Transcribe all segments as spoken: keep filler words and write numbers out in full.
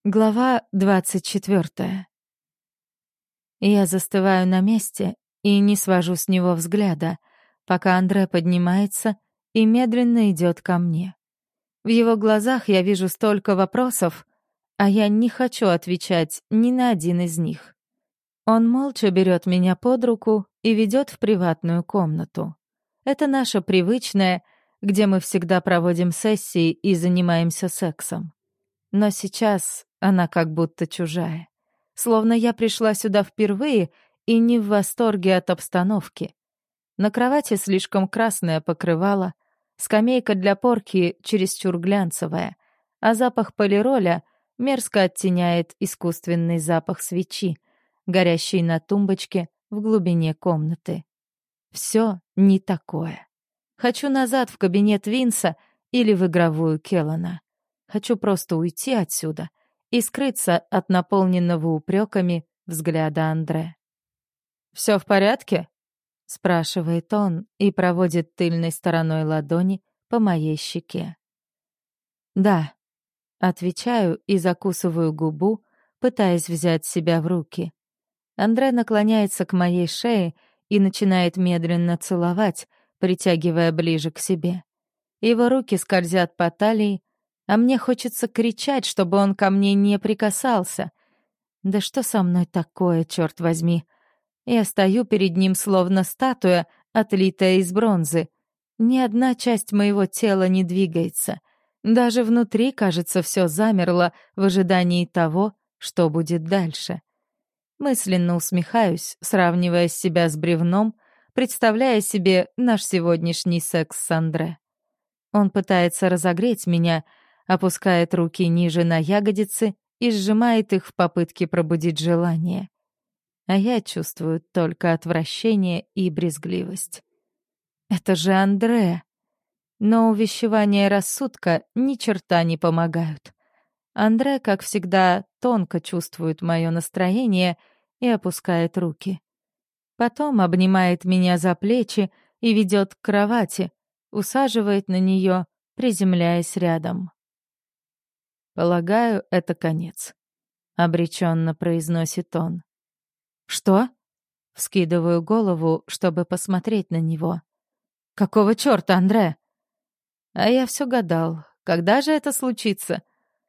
Глава двадцать четвёртая. Я застываю на месте и не свожу с него взгляда, пока Андре поднимается и медленно идет ко мне. В его глазах я вижу столько вопросов, а я не хочу отвечать ни на один из них. Он молча берет меня под руку и ведет в приватную комнату. Это наша привычная, где мы всегда проводим сессии и занимаемся сексом. Но сейчас она как будто чужая. Словно я пришла сюда впервые и не в восторге от обстановки. На кровати слишком красное покрывало, скамейка для порки чересчур глянцевая, а запах полироля мерзко оттеняет искусственный запах свечи, горящей на тумбочке в глубине комнаты. Все не такое. Хочу назад в кабинет Винса или в игровую Келлана. Хочу просто уйти отсюда и скрыться от наполненного упреками взгляда Андре. «Все в порядке?» — спрашивает он и проводит тыльной стороной ладони по моей щеке. «Да», — отвечаю и закусываю губу, пытаясь взять себя в руки. Андре наклоняется к моей шее и начинает медленно целовать, притягивая ближе к себе. Его руки скользят по талии, а мне хочется кричать, чтобы он ко мне не прикасался. Да что со мной такое, черт возьми? Я стою перед ним, словно статуя, отлитая из бронзы. Ни одна часть моего тела не двигается. Даже внутри, кажется, все замерло в ожидании того, что будет дальше. Мысленно усмехаюсь, сравнивая себя с бревном, представляя себе наш сегодняшний секс с Андре. Он пытается разогреть меня, опускает руки ниже на ягодицы и сжимает их в попытке пробудить желание. А я чувствую только отвращение и брезгливость. Это же Андре. Но увещевания рассудка ни черта не помогают. Андре, как всегда, тонко чувствует мое настроение и опускает руки. Потом обнимает меня за плечи и ведет к кровати, усаживает на нее, приземляясь рядом. «Полагаю, это конец», — обреченно произносит он. «Что?» — вскидываю голову, чтобы посмотреть на него. «Какого чёрта, Андре?» А я все гадал, когда же это случится?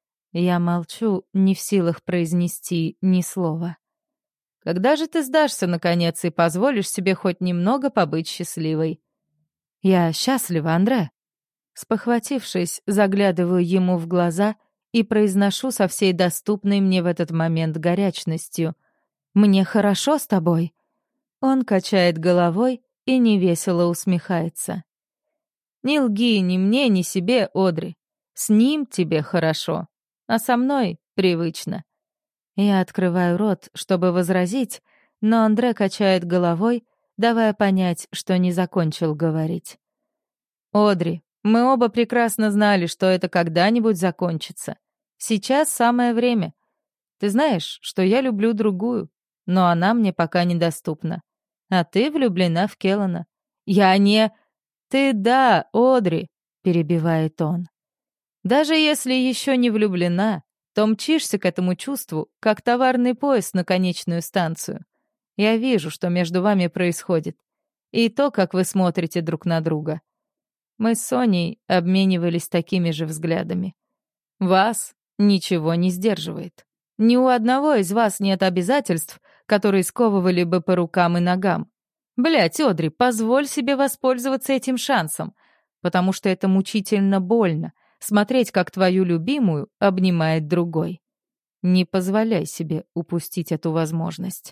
Я молчу, не в силах произнести ни слова. «Когда же ты сдашься, наконец, и позволишь себе хоть немного побыть счастливой?» «Я счастлива, Андре». Спохватившись, заглядываю ему в глаза и произношу со всей доступной мне в этот момент горячностью. «Мне хорошо с тобой?» Он качает головой и невесело усмехается. «Не лги ни мне, ни себе, Одри. С ним тебе хорошо, а со мной привычно». Я открываю рот, чтобы возразить, но Андре качает головой, давая понять, что не закончил говорить. «Одри, мы оба прекрасно знали, что это когда-нибудь закончится. Сейчас самое время. Ты знаешь, что я люблю другую, но она мне пока недоступна. А ты влюблена в Келлана. Я не... Ты да, Одри», — перебивает он. «Даже если еще не влюблена, то мчишься к этому чувству, как товарный поезд на конечную станцию. Я вижу, что между вами происходит, и то, как вы смотрите друг на друга. Мы с Соней обменивались такими же взглядами. Вас ничего не сдерживает. Ни у одного из вас нет обязательств, которые сковывали бы по рукам и ногам. Блядь, Одри, позволь себе воспользоваться этим шансом, потому что это мучительно больно — смотреть, как твою любимую обнимает другой. Не позволяй себе упустить эту возможность.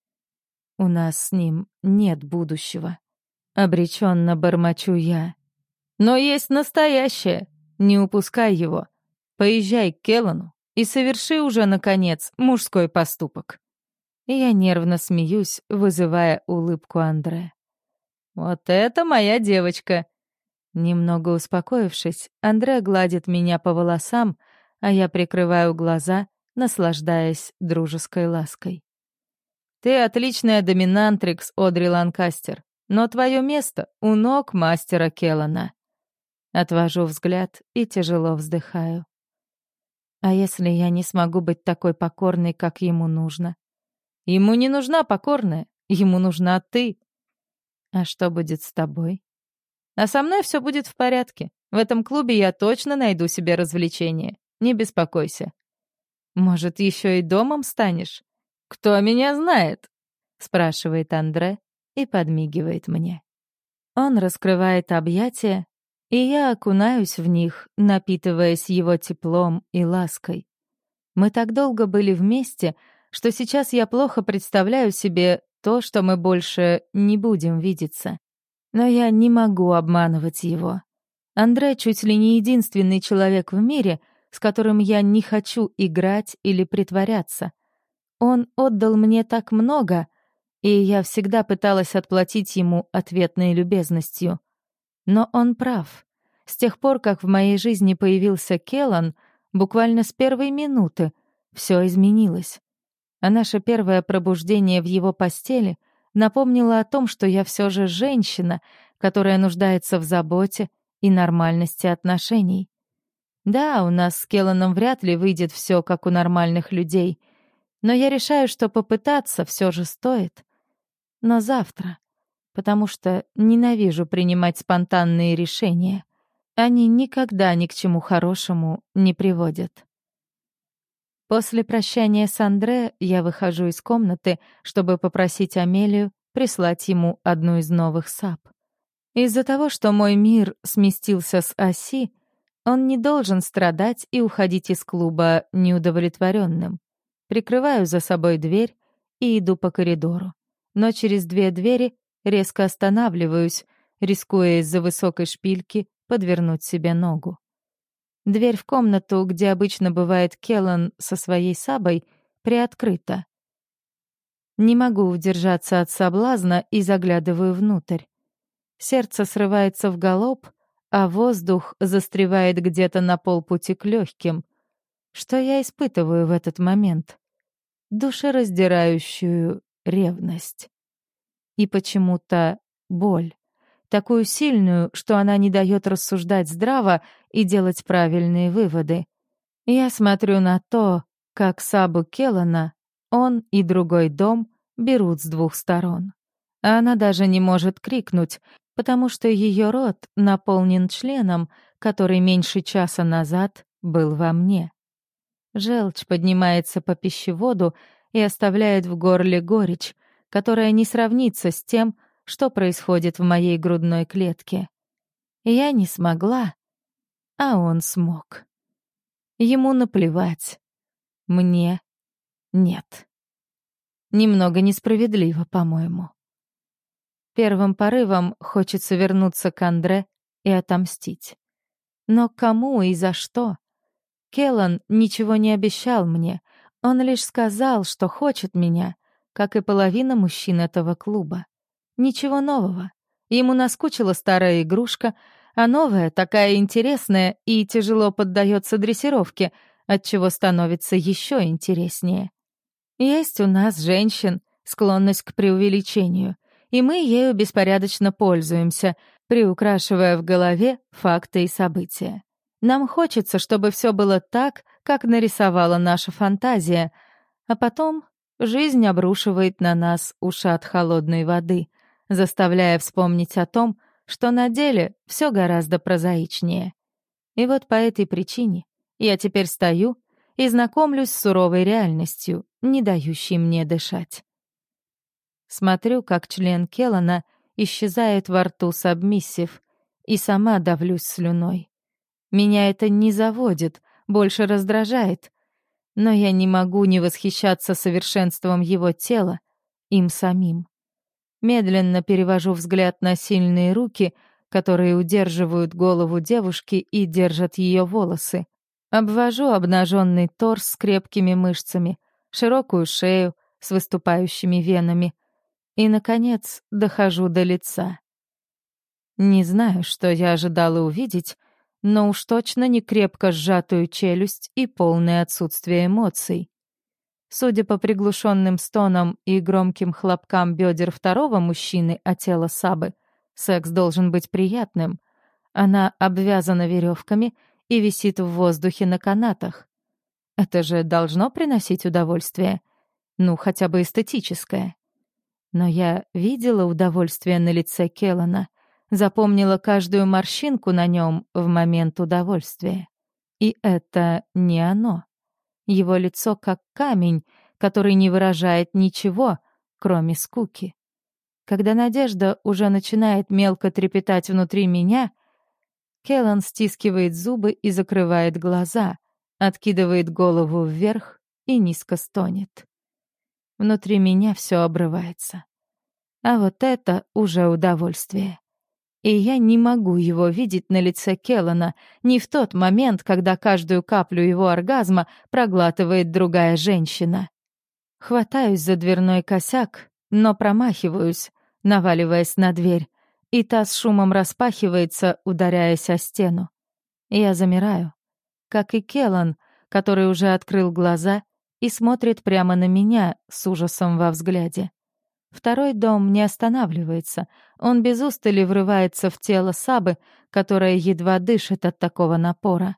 У нас с ним нет будущего. Обреченно бормочу я. Но есть настоящее. Не упускай его. Поезжай к Келлану и соверши уже, наконец, мужской поступок. Я нервно смеюсь, вызывая улыбку Андре. «Вот это моя девочка!» Немного успокоившись, Андре гладит меня по волосам, а я прикрываю глаза, наслаждаясь дружеской лаской. «Ты отличная доминантрикс, Одри Ланкастер, но твое место у ног мастера Келлана». Отвожу взгляд и тяжело вздыхаю. А если я не смогу быть такой покорной, как ему нужно? Ему не нужна покорная, ему нужна ты. А что будет с тобой? А со мной все будет в порядке. В этом клубе я точно найду себе развлечение. Не беспокойся. Может, еще и домом станешь? Кто меня знает? Спрашивает Андре и подмигивает мне. Он раскрывает объятия, и я окунаюсь в них, напитываясь его теплом и лаской. Мы так долго были вместе, что сейчас я плохо представляю себе то, что мы больше не будем видеться. Но я не могу обманывать его. Андре чуть ли не единственный человек в мире, с которым я не хочу играть или притворяться. Он отдал мне так много, и я всегда пыталась отплатить ему ответной любезностью. Но он прав. С тех пор, как в моей жизни появился Келлан, буквально с первой минуты все изменилось. А наше первое пробуждение в его постели напомнило о том, что я все же женщина, которая нуждается в заботе и нормальности отношений. Да, у нас с Келланом вряд ли выйдет все как у нормальных людей, но я решаю, что попытаться все же стоит. Но завтра, потому что ненавижу принимать спонтанные решения. Они никогда ни к чему хорошему не приводят. После прощания с Андре я выхожу из комнаты, чтобы попросить Амелию прислать ему одну из новых сап. Из-за того, что мой мир сместился с оси, он не должен страдать и уходить из клуба неудовлетворенным. Прикрываю за собой дверь и иду по коридору. Но через две двери резко останавливаюсь, рискуя из-за высокой шпильки подвернуть себе ногу. Дверь в комнату, где обычно бывает Келлан со своей сабой, приоткрыта. Не могу удержаться от соблазна и заглядываю внутрь. Сердце срывается в галоп, а воздух застревает где-то на полпути к легким. Что я испытываю в этот момент? Душераздирающую ревность. И почему-то боль. Такую сильную, что она не дает рассуждать здраво и делать правильные выводы. Я смотрю на то, как сабу Келлана он и другой дом берут с двух сторон. А она даже не может крикнуть, потому что ее рот наполнен членом, который меньше часа назад был во мне. Желчь поднимается по пищеводу и оставляет в горле горечь, которая не сравнится с тем, что происходит в моей грудной клетке. Я не смогла, а он смог. Ему наплевать. Мне нет. Немного несправедливо, по-моему. Первым порывом хочется вернуться к Андре и отомстить. Но кому и за что? Келлан ничего не обещал мне. Он лишь сказал, что хочет меня, как и половина мужчин этого клуба. Ничего нового. Ему наскучила старая игрушка, а новая такая интересная и тяжело поддается дрессировке, отчего становится еще интереснее. Есть у нас, женщин, склонность к преувеличению, и мы ею беспорядочно пользуемся, приукрашивая в голове факты и события. Нам хочется, чтобы все было так, как нарисовала наша фантазия, а потом жизнь обрушивает на нас ушат холодной воды, заставляя вспомнить о том, что на деле все гораздо прозаичнее. И вот по этой причине я теперь стою и знакомлюсь с суровой реальностью, не дающей мне дышать. Смотрю, как член Келлана исчезает во рту сабмиссив, и сама давлюсь слюной. Меня это не заводит, больше раздражает, но я не могу не восхищаться совершенством его тела, им самим. Медленно перевожу взгляд на сильные руки, которые удерживают голову девушки и держат ее волосы. Обвожу обнаженный торс с крепкими мышцами, широкую шею с выступающими венами. И, наконец, дохожу до лица. Не знаю, что я ожидала увидеть, но уж точно не крепко сжатую челюсть и полное отсутствие эмоций. Судя по приглушенным стонам и громким хлопкам бедер второго мужчины от тела Сабы, секс должен быть приятным. Она обвязана веревками и висит в воздухе на канатах. Это же должно приносить удовольствие. Ну, хотя бы эстетическое. Но я видела удовольствие на лице Келлана, запомнила каждую морщинку на нем в момент удовольствия. И это не оно. Его лицо как камень, который не выражает ничего, кроме скуки. Когда надежда уже начинает мелко трепетать внутри меня, Келлан стискивает зубы и закрывает глаза, откидывает голову вверх и низко стонет. Внутри меня все обрывается. А вот это уже удовольствие. И я не могу его видеть на лице Келлана не в тот момент, когда каждую каплю его оргазма проглатывает другая женщина. Хватаюсь за дверной косяк, но промахиваюсь, наваливаясь на дверь, и та с шумом распахивается, ударяясь о стену. Я замираю, как и Келлан, который уже открыл глаза и смотрит прямо на меня с ужасом во взгляде. Второй дом не останавливается. Он без устали врывается в тело Сабы, которая едва дышит от такого напора.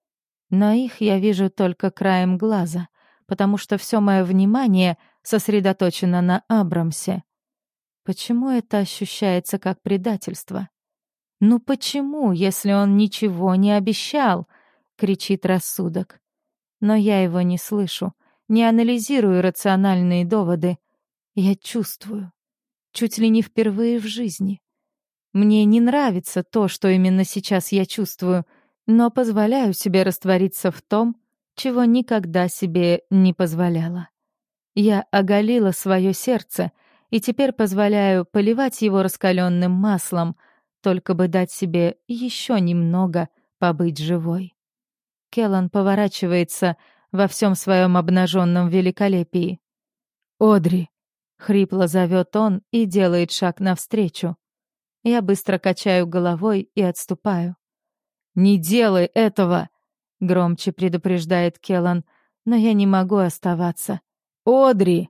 Но их я вижу только краем глаза, потому что все мое внимание сосредоточено на Абрамсе. Почему это ощущается как предательство? «Ну почему, если он ничего не обещал?» — кричит рассудок. Но я его не слышу, не анализирую рациональные доводы. Я чувствую. Чуть ли не впервые в жизни. Мне не нравится то, что именно сейчас я чувствую, но позволяю себе раствориться в том, чего никогда себе не позволяла. Я оголила свое сердце и теперь позволяю поливать его раскаленным маслом, только бы дать себе еще немного побыть живой. Келлан поворачивается во всем своем обнаженном великолепии. «Одри!» — хрипло зовет он и делает шаг навстречу. Я быстро качаю головой и отступаю. «Не делай этого!» — громче предупреждает Келлан, но я не могу оставаться. «Одри!»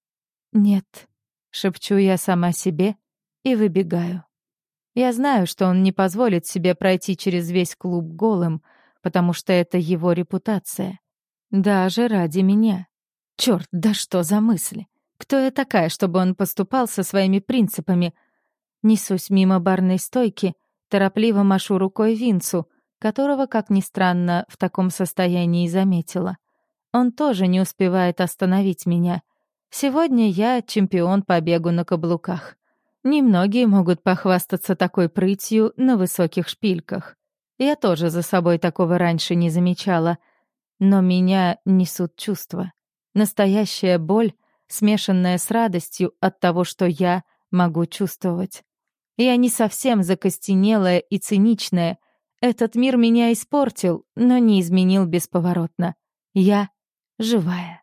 «Нет», — шепчу я сама себе и выбегаю. Я знаю, что он не позволит себе пройти через весь клуб голым, потому что это его репутация. Даже ради меня. Чёрт, да что за мысли? Кто я такая, чтобы он поступал со своими принципами? Несусь мимо барной стойки, торопливо машу рукой Винцу, которого, как ни странно, в таком состоянии заметила. Он тоже не успевает остановить меня. Сегодня я чемпион по бегу на каблуках. Немногие могут похвастаться такой прытью на высоких шпильках. Я тоже за собой такого раньше не замечала. Но меня несут чувства. Настоящая боль, смешанная с радостью от того, что я могу чувствовать. Я не совсем закостенелая и циничная. Этот мир меня испортил, но не изменил бесповоротно. Я живая.